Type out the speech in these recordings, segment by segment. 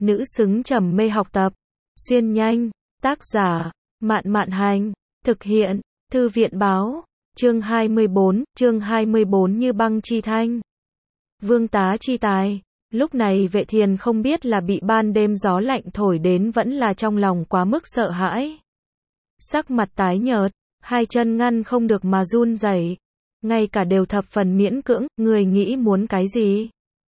nữ xứng trầm mê học tập. Xuyên nhanh, tác giả, Mạn Mạn Hành, thực hiện, Thư viện Báo, chương 24 Như băng chi thanh. Vương tá chi tài, lúc này Vệ Thiền không biết là bị ban đêm gió lạnh thổi đến vẫn là trong lòng quá mức sợ hãi. Sắc mặt tái nhợt, hai chân ngăn không được mà run rẩy, ngay cả đều thập phần miễn cưỡng, người nghĩ muốn cái gì?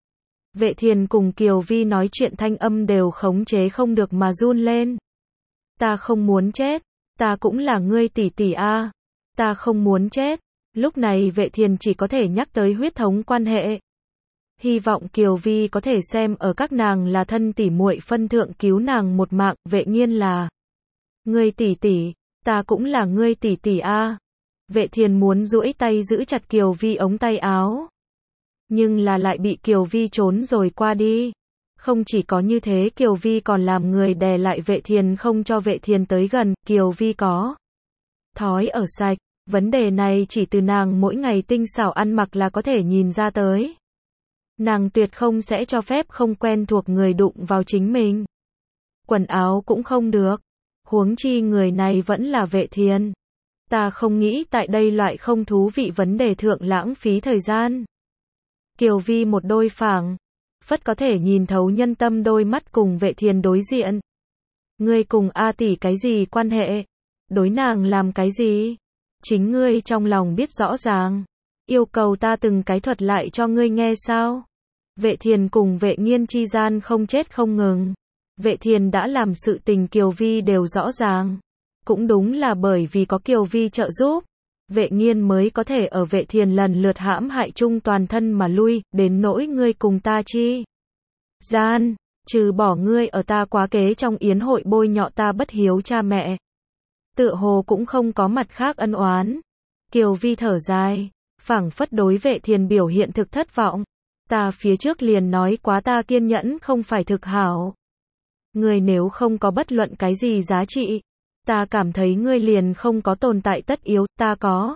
Vệ Thiền cùng Kiều Vi nói chuyện thanh âm đều khống chế không được mà run lên. Ta không muốn chết, ta cũng là ngươi tỷ tỷ a, ta không muốn chết. Lúc này Vệ Thiền chỉ có thể nhắc tới huyết thống quan hệ. Hy vọng Kiều Vi có thể xem ở các nàng là thân tỷ muội phân thượng cứu nàng một mạng. Vệ Nghiên là ngươi tỷ tỷ, ta cũng là ngươi tỷ tỷ a. Vệ Thiền muốn duỗi tay giữ chặt Kiều Vi ống tay áo, nhưng là lại bị Kiều Vi trốn rồi qua đi. Không chỉ có như thế, Kiều Vi còn làm người đè lại Vệ Thiền không cho Vệ Thiền tới gần. Kiều Vi có thói ở sạch, vấn đề này chỉ từ nàng mỗi ngày tinh xảo ăn mặc là có thể nhìn ra tới. Nàng tuyệt không sẽ cho phép không quen thuộc người đụng vào chính mình. Quần áo cũng không được, huống chi người này vẫn là Vệ Thiền. Ta không nghĩ tại đây loại không thú vị vấn đề thượng lãng phí thời gian. Kiều Vi một đôi phảng phất có thể nhìn thấu nhân tâm đôi mắt cùng Vệ Thiền đối diện. Ngươi cùng A tỷ cái gì quan hệ? Đối nàng làm cái gì? Chính ngươi trong lòng biết rõ ràng. Yêu cầu ta từng cái thuật lại cho ngươi nghe sao? Vệ Thiền cùng Vệ Nghiên chi gian không chết không ngừng. Vệ Thiền đã làm sự tình Kiều Vi đều rõ ràng. Cũng đúng là bởi vì có Kiều Vi trợ giúp, Vệ Nghiên mới có thể ở Vệ Thiền lần lượt hãm hại chung toàn thân mà lui. Đến nỗi ngươi cùng ta chi gian, trừ bỏ ngươi ở ta quá kế trong yến hội bôi nhọ ta bất hiếu cha mẹ, tựa hồ cũng không có mặt khác ân oán. Kiều Vi thở dài, phảng phất đối Vệ Thiền biểu hiện thực thất vọng. Ta phía trước liền nói quá ta kiên nhẫn không phải thực hảo. Ngươi nếu không có bất luận cái gì giá trị, ta cảm thấy ngươi liền không có tồn tại tất yếu. Ta có.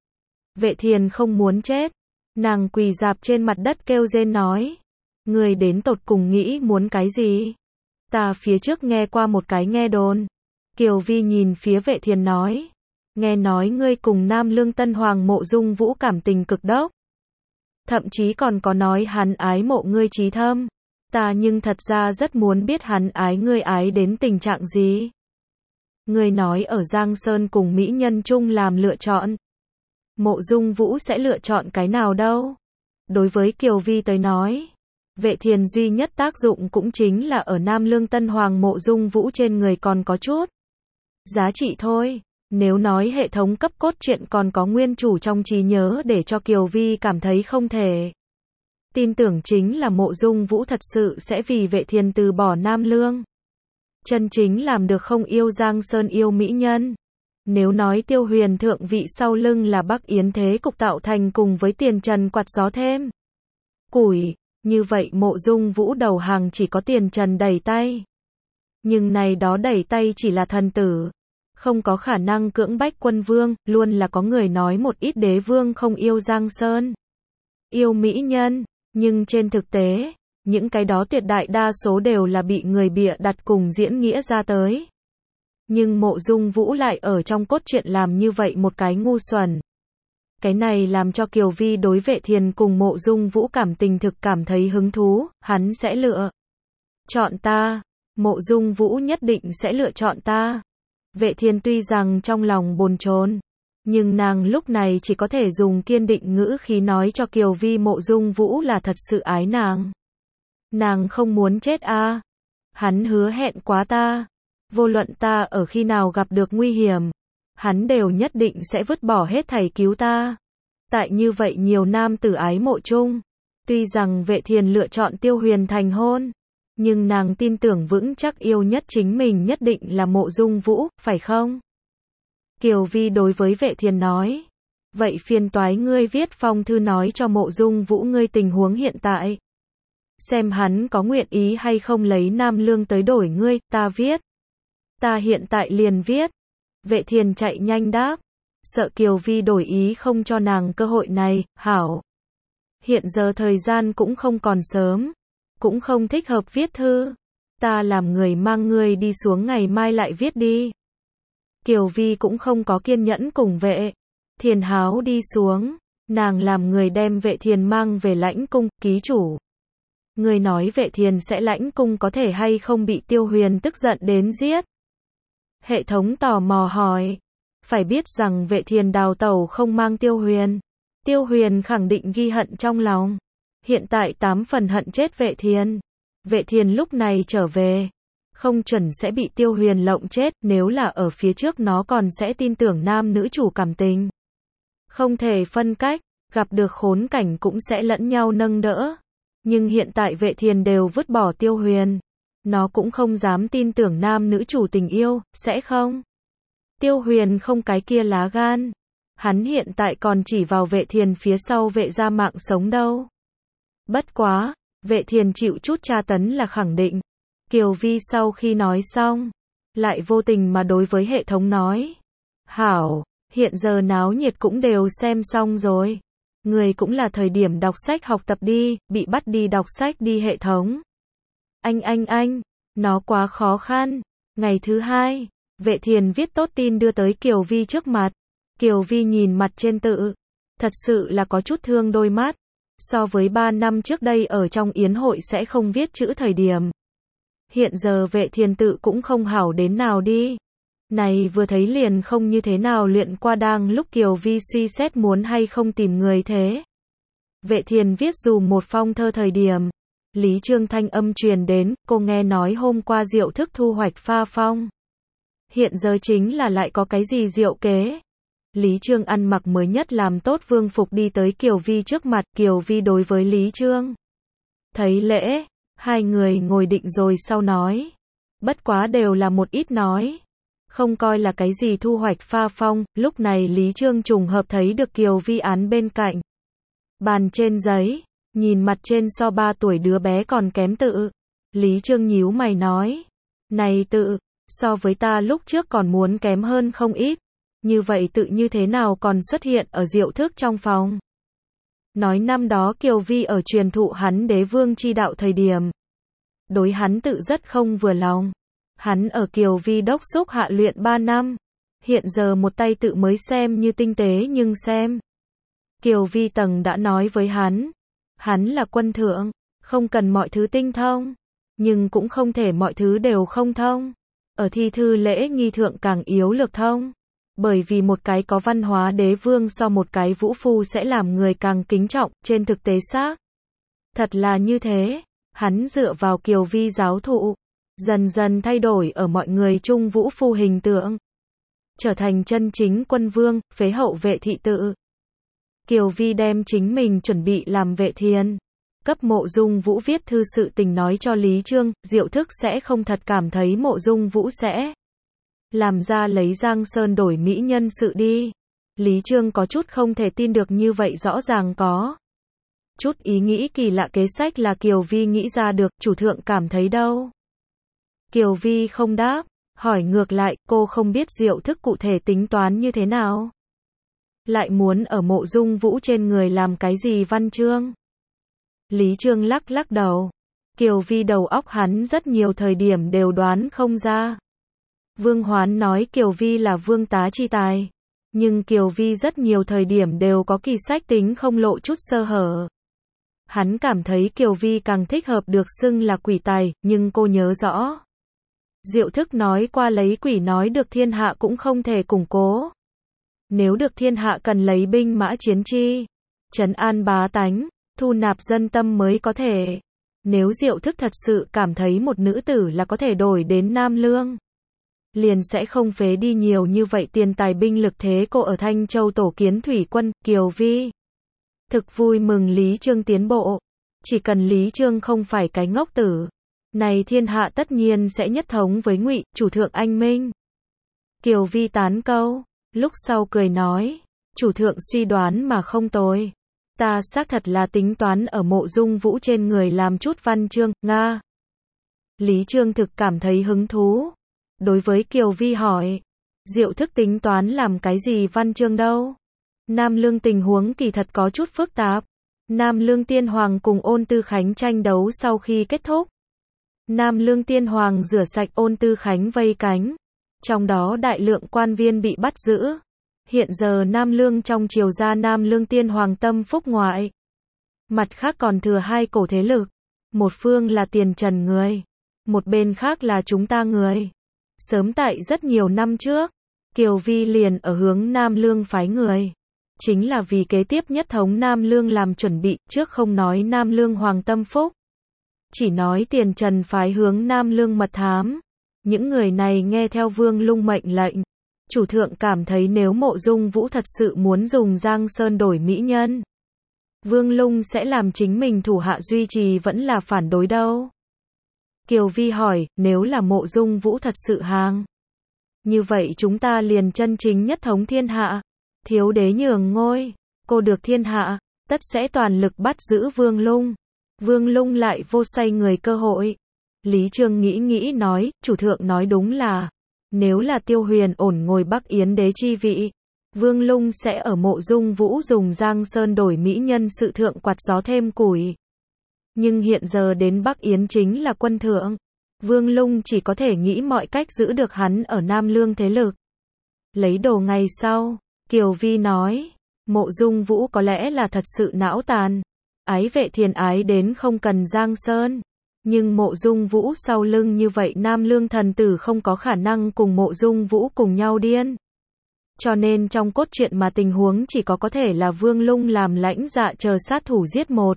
Vệ Thiền không muốn chết, nàng quỳ rạp trên mặt đất kêu rên nói. Ngươi đến tột cùng nghĩ muốn cái gì? Ta phía trước nghe qua một cái nghe đồn. Kiều Vi nhìn phía Vệ Thiền nói. Nghe nói ngươi cùng Nam Lương Tân Hoàng Mộ Dung Vũ cảm tình cực đốc. Thậm chí còn có nói hắn ái mộ ngươi chí thâm. Ta nhưng thật ra rất muốn biết hắn ái ngươi ái đến tình trạng gì. Ngươi nói ở Giang Sơn cùng mỹ nhân chung làm lựa chọn. Mộ Dung Vũ sẽ lựa chọn cái nào đâu? Đối với Kiều Vi tới nói, Vệ Thiền duy nhất tác dụng cũng chính là ở Nam Lương Tân Hoàng Mộ Dung Vũ trên người còn có chút giá trị thôi. Nếu nói hệ thống cấp cốt truyện còn có nguyên chủ trong trí nhớ để cho Kiều Vi cảm thấy không thể tin tưởng chính là Mộ Dung Vũ thật sự sẽ vì Vệ Thiền từ bỏ Nam Lương. Chân chính làm được không yêu Giang Sơn yêu mỹ nhân. Nếu nói Tiêu Huyền thượng vị sau lưng là Bắc Yến thế cục tạo thành cùng với Tiền Trần quạt gió thêm củi, như vậy Mộ Dung Vũ đầu hàng chỉ có Tiền Trần đẩy tay. Nhưng này đó đẩy tay chỉ là thần tử, không có khả năng cưỡng bách quân vương. Luôn là có người nói một ít đế vương không yêu Giang Sơn, yêu mỹ nhân, nhưng trên thực tế, những cái đó tuyệt đại đa số đều là bị người bịa đặt cùng diễn nghĩa ra tới. Nhưng Mộ Dung Vũ lại ở trong cốt truyện làm như vậy một cái ngu xuẩn. Cái này làm cho Kiều Vi đối Vệ Thiền cùng Mộ Dung Vũ cảm tình thực cảm thấy hứng thú. Hắn sẽ lựa chọn ta, Mộ Dung Vũ nhất định sẽ lựa chọn ta. Vệ Thiền tuy rằng trong lòng bồn chồn, nhưng nàng lúc này chỉ có thể dùng kiên định ngữ khí nói cho Kiều Vi Mộ Dung Vũ là thật sự ái nàng. Nàng không muốn chết a. Hắn hứa hẹn quá ta, vô luận ta ở khi nào gặp được nguy hiểm, hắn đều nhất định sẽ vứt bỏ hết thảy cứu ta. Tại như vậy nhiều nam tử ái mộ chung, tuy rằng Vệ Thiền lựa chọn Tiêu Huyền thành hôn, nhưng nàng tin tưởng vững chắc yêu nhất chính mình nhất định là Mộ Dung Vũ, phải không? Kiều Vi đối với Vệ Thiền nói. Vậy phiền toái ngươi viết phong thư nói cho Mộ Dung Vũ ngươi tình huống hiện tại. Xem hắn có nguyện ý hay không lấy Nam Lương tới đổi ngươi. Ta viết. Ta hiện tại liền viết. Vệ Thiền chạy nhanh đáp. Sợ Kiều Vi đổi ý không cho nàng cơ hội này. Hảo. Hiện giờ thời gian cũng không còn sớm, cũng không thích hợp viết thư. ta làm người mang ngươi đi xuống ngày mai lại viết đi. Kiều Vi cũng không có kiên nhẫn cùng Vệ Thiền háo đi xuống, nàng làm người đem Vệ Thiền mang về lãnh cung, ký chủ. Người nói Vệ Thiền sẽ lãnh cung có thể hay không bị Tiêu Huyền tức giận đến giết. Hệ thống tò mò hỏi, phải biết rằng Vệ Thiền đào tẩu không mang Tiêu Huyền. Tiêu Huyền khẳng định ghi hận trong lòng. Hiện tại 8 phần hận chết Vệ Thiền. Vệ Thiền lúc này trở về, không chuẩn sẽ bị Tiêu Huyền lộng chết, nếu là ở phía trước nó còn sẽ tin tưởng nam nữ chủ cảm tình. Không thể phân cách, gặp được khốn cảnh cũng sẽ lẫn nhau nâng đỡ. Nhưng hiện tại Vệ Thiền đều vứt bỏ Tiêu Huyền. Nó cũng không dám tin tưởng nam nữ chủ tình yêu, sẽ không? Tiêu Huyền không cái kia lá gan. Hắn hiện tại còn chỉ vào Vệ Thiền phía sau Vệ gia mạng sống đâu. Bất quá, Vệ Thiền chịu chút tra tấn là khẳng định. Kiều Vi sau khi nói xong, lại vô tình mà đối với hệ thống nói. Hảo, hiện giờ náo nhiệt cũng đều xem xong rồi. Người cũng là thời điểm đọc sách học tập đi, bị bắt đi đọc sách đi hệ thống. Anh, nó quá khó khăn. Ngày thứ 2, Vệ Thiền viết tốt tin đưa tới Kiều Vi trước mặt. Kiều Vi nhìn mặt trên tự, thật sự là có chút thương đôi mắt. So với 3 năm trước đây ở trong yến hội sẽ không viết chữ thời điểm. Hiện giờ Vệ Thiền tự cũng không hảo đến nào đi. Này vừa thấy liền không như thế nào luyện qua, đang lúc Kiều Vi suy xét muốn hay không tìm người thế. Vệ Thiền viết dù một phong thơ thời điểm. Lý Trương thanh âm truyền đến, cô nghe nói hôm qua Diệu Thức thu hoạch pha phong. Hiện giờ chính là lại có cái gì diệu kế. Lý Trương ăn mặc mới nhất làm tốt vương phục đi tới Kiều Vi trước mặt, Kiều Vi đối với Lý Trương. Thấy lễ, hai người ngồi định rồi sau nói. Bất quá đều là một ít nói. Không coi là cái gì thu hoạch pha phong, lúc này Lý Trương trùng hợp thấy được Kiều Vi án bên cạnh. Bàn trên giấy, nhìn mặt trên so 3 tuổi đứa bé còn kém tự. Lý Trương nhíu mày nói. Này tự, so với ta lúc trước còn muốn kém hơn không ít. Như vậy tự như thế nào còn xuất hiện ở Diệu Thức trong phòng. Nói năm đó Kiều Vi ở truyền thụ hắn đế vương chi đạo thời điểm. Đối hắn tự rất không vừa lòng. Hắn ở Kiều Vi đốc xúc hạ luyện 3 năm. Hiện giờ một tay tự mới xem như tinh tế nhưng xem. Kiều Vi tầng đã nói với hắn. Hắn là quân thượng, không cần mọi thứ tinh thông. Nhưng cũng không thể mọi thứ đều không thông. Ở thi thư lễ nghi thượng càng yếu lược thông. Bởi vì một cái có văn hóa đế vương so một cái vũ phu sẽ làm người càng kính trọng, trên thực tế xác. Thật là như thế, hắn dựa vào Kiều Vi giáo thụ, dần dần thay đổi ở mọi người chung vũ phu hình tượng. Trở thành chân chính quân vương, phế hậu Vệ thị tự. Kiều Vi đem chính mình chuẩn bị làm Vệ Thiền. Cấp Mộ Dung Vũ viết thư sự tình nói cho Lý Trương, Diệu Thức sẽ không thật cảm thấy Mộ Dung Vũ sẽ làm ra lấy Giang Sơn đổi mỹ nhân sự đi. Lý Trương có chút không thể tin được như vậy, rõ ràng có chút ý nghĩ kỳ lạ, kế sách là Kiều Vi nghĩ ra được, chủ thượng cảm thấy đâu. Kiều Vi không đáp, hỏi ngược lại, cô không biết Diệu Thức cụ thể tính toán như thế nào. Lại muốn ở Mộ Dung Vũ trên người làm cái gì văn chương. Lý Trương lắc lắc đầu. Kiều Vi đầu óc hắn rất nhiều thời điểm đều đoán không ra. Vương Hoán nói Kiều Vi là vương tá chi tài. Nhưng Kiều Vi rất nhiều thời điểm đều có kỳ sách tính không lộ chút sơ hở. Hắn cảm thấy Kiều Vi càng thích hợp được xưng là quỷ tài, nhưng cô nhớ rõ. Diệu Thức nói qua lấy quỷ nói được thiên hạ cũng không thể củng cố. Nếu được thiên hạ cần lấy binh mã chiến chi, trấn an bá tánh, thu nạp dân tâm mới có thể. Nếu Diệu Thức thật sự cảm thấy một nữ tử là có thể đổi đến nam lương, liền sẽ không phế đi nhiều như vậy tiền tài binh lực, thế cô ở Thanh Châu tổ kiến thủy quân. Kiều Vi thực vui mừng Lý Trương tiến bộ. Chỉ cần Lý Trương không phải cái ngốc tử, này thiên hạ tất nhiên sẽ nhất thống với Ngụy chủ thượng anh minh. Kiều Vi tán câu, lúc sau cười nói, chủ thượng suy đoán mà không tồi. Ta xác thật là tính toán ở Mộ Dung Vũ trên người làm chút văn chương, Nga. Lý Trương thực cảm thấy hứng thú. Đối với Kiều Vi hỏi, Diệu Thức tính toán làm cái gì văn chương đâu? Nam Lương tình huống kỳ thật có chút phức tạp. Nam Lương tiên hoàng cùng Ôn Tư Khánh tranh đấu sau khi kết thúc, Nam Lương Tiên Hoàng rửa sạch Ôn Tư Khánh vây cánh. Trong đó đại lượng quan viên bị bắt giữ. Hiện giờ Nam Lương trong triều gia Nam Lương Tiên Hoàng tâm phúc ngoại. Mặt khác còn thừa hai cổ thế lực. Một phương là Tiền Trần người. Một bên khác là chúng ta người. Sớm tại rất nhiều năm trước, Kiều Vi liền ở hướng Nam Lương phái người. Chính là vì kế tiếp nhất thống Nam Lương làm chuẩn bị, trước không nói Nam Lương Hoàng tâm phúc. Chỉ nói Tiền Trần phái hướng Nam Lương mật thám. Những người này nghe theo Vương Lung mệnh lệnh. Chủ thượng cảm thấy nếu Mộ Dung Vũ thật sự muốn dùng Giang Sơn đổi mỹ nhân, Vương Lung sẽ làm chính mình thủ hạ duy trì vẫn là phản đối đâu. Kiều Vi hỏi, nếu là Mộ Dung Vũ thật sự hàng, như vậy chúng ta liền chân chính nhất thống thiên hạ. Thiếu đế nhường ngôi, cô được thiên hạ, tất sẽ toàn lực bắt giữ Vương Lung. Vương Lung lại vô xoay người cơ hội. Lý Trương nghĩ nói, chủ thượng nói đúng là, nếu là Tiêu Huyền ổn ngồi Bắc Yến đế chi vị, Vương Lung sẽ ở Mộ Dung Vũ dùng Giang Sơn đổi mỹ nhân sự thượng quạt gió thêm củi. Nhưng hiện giờ đến Bắc Yến chính là quân thượng. Vương Lung chỉ có thể nghĩ mọi cách giữ được hắn ở Nam Lương thế lực. Lấy đồ ngày sau, Kiều Vi nói, Mộ Dung Vũ có lẽ là thật sự não tàn. Ái Vệ Thiền ái đến không cần Giang Sơn. Nhưng Mộ Dung Vũ sau lưng như vậy Nam Lương thần tử không có khả năng cùng Mộ Dung Vũ cùng nhau điên. Cho nên trong cốt truyện mà tình huống chỉ có thể là Vương Lung làm lãnh dạ chờ sát thủ giết một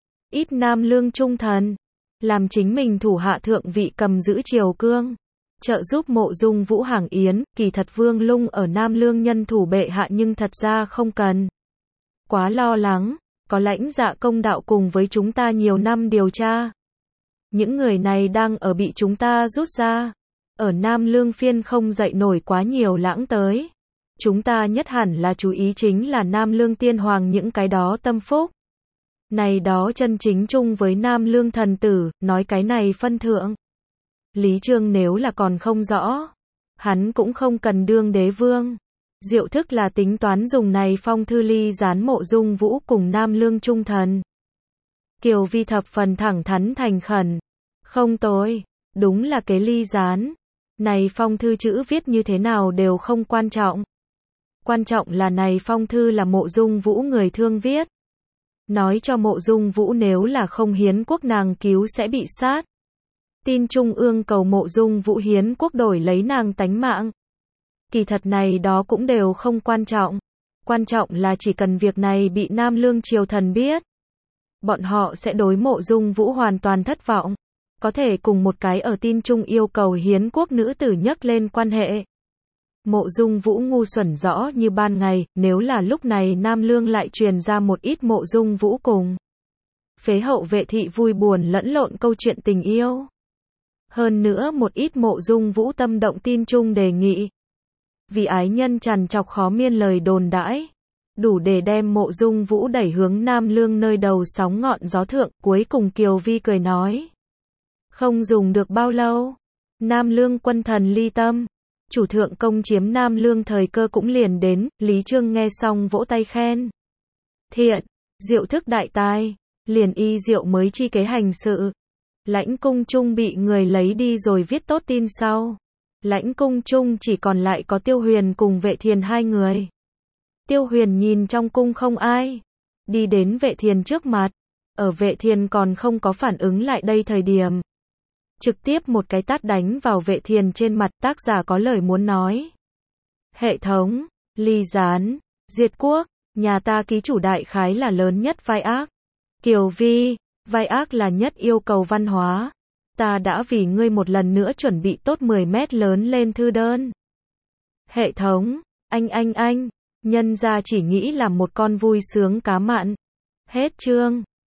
ít Nam Lương trung thần, làm chính mình thủ hạ thượng vị cầm giữ triều cương, trợ giúp Mộ Dung Vũ hàng yến. Kỳ thật Vương Lung ở Nam Lương nhân thủ bệ hạ nhưng thật ra không cần quá lo lắng, có lãnh dạ công đạo cùng với chúng ta nhiều năm điều tra. Những người này đang ở bị chúng ta rút ra. Ở Nam Lương phiên không dậy nổi quá nhiều lãng tới. Chúng ta nhất hẳn là chú ý chính là Nam Lương Tiên Hoàng những cái đó tâm phúc. Này đó chân chính chung với Nam Lương thần tử, nói cái này phân thượng. Lý Trương nếu là còn không rõ, hắn cũng không cần đương đế vương. Diệu thức là tính toán dùng này phong thư ly gián Mộ Dung Vũ cùng Nam Lương trung thần. Kiều Vi thập phần thẳng thắn thành khẩn. Không tồi, đúng là cái ly gián. Này phong thư chữ viết như thế nào đều không quan trọng. Quan trọng là này phong thư là Mộ Dung Vũ người thương viết. Nói cho Mộ Dung Vũ nếu là không hiến quốc nàng cứu sẽ bị sát. Tin Trung ương cầu Mộ Dung Vũ hiến quốc đổi lấy nàng tánh mạng. Kỳ thật này đó cũng đều không quan trọng. Quan trọng là chỉ cần việc này bị Nam Lương triều thần biết, bọn họ sẽ đối Mộ Dung Vũ hoàn toàn thất vọng. Có thể cùng một cái ở tin Trung yêu cầu hiến quốc nữ tử nhắc lên quan hệ. Mộ Dung Vũ ngu xuẩn rõ như ban ngày, nếu là lúc này Nam Lương lại truyền ra một ít Mộ Dung Vũ cùng phế hậu Vệ thị vui buồn lẫn lộn câu chuyện tình yêu. Hơn nữa một ít Mộ Dung Vũ tâm động tin Trung đề nghị. Vì ái nhân trằn trọc khó miên lời đồn đãi, đủ để đem Mộ Dung Vũ đẩy hướng Nam Lương nơi đầu sóng ngọn gió thượng. Cuối cùng Kiều Vi cười nói, không dùng được bao lâu, Nam Lương quân thần ly tâm, chủ thượng công chiếm Nam Lương thời cơ cũng liền đến. Lý Trương nghe xong vỗ tay khen, thiện, diệu thức đại tài, liền y diệu mới chi kế hành sự. Lãnh cung trung bị người lấy đi rồi viết tốt tin sau. Lãnh cung trung chỉ còn lại có Tiêu Huyền cùng Vệ Thiền hai người. Tiêu Huyền nhìn trong cung không ai, đi đến Vệ Thiền trước mặt. Ở Vệ Thiền còn không có phản ứng lại đây thời điểm, trực tiếp một cái tát đánh vào Vệ Thiền trên mặt. Tác giả có lời muốn nói. Hệ thống, ly gián, diệt quốc, nhà ta ký chủ đại khái là lớn nhất vai ác. Kiều Vi, vai ác là nhất yêu cầu văn hóa. Ta đã vì ngươi một lần nữa chuẩn bị tốt 10 mét lớn lên thư đơn. Hệ thống, anh, nhân ra chỉ nghĩ là một con vui sướng cá mặn. Hết chương.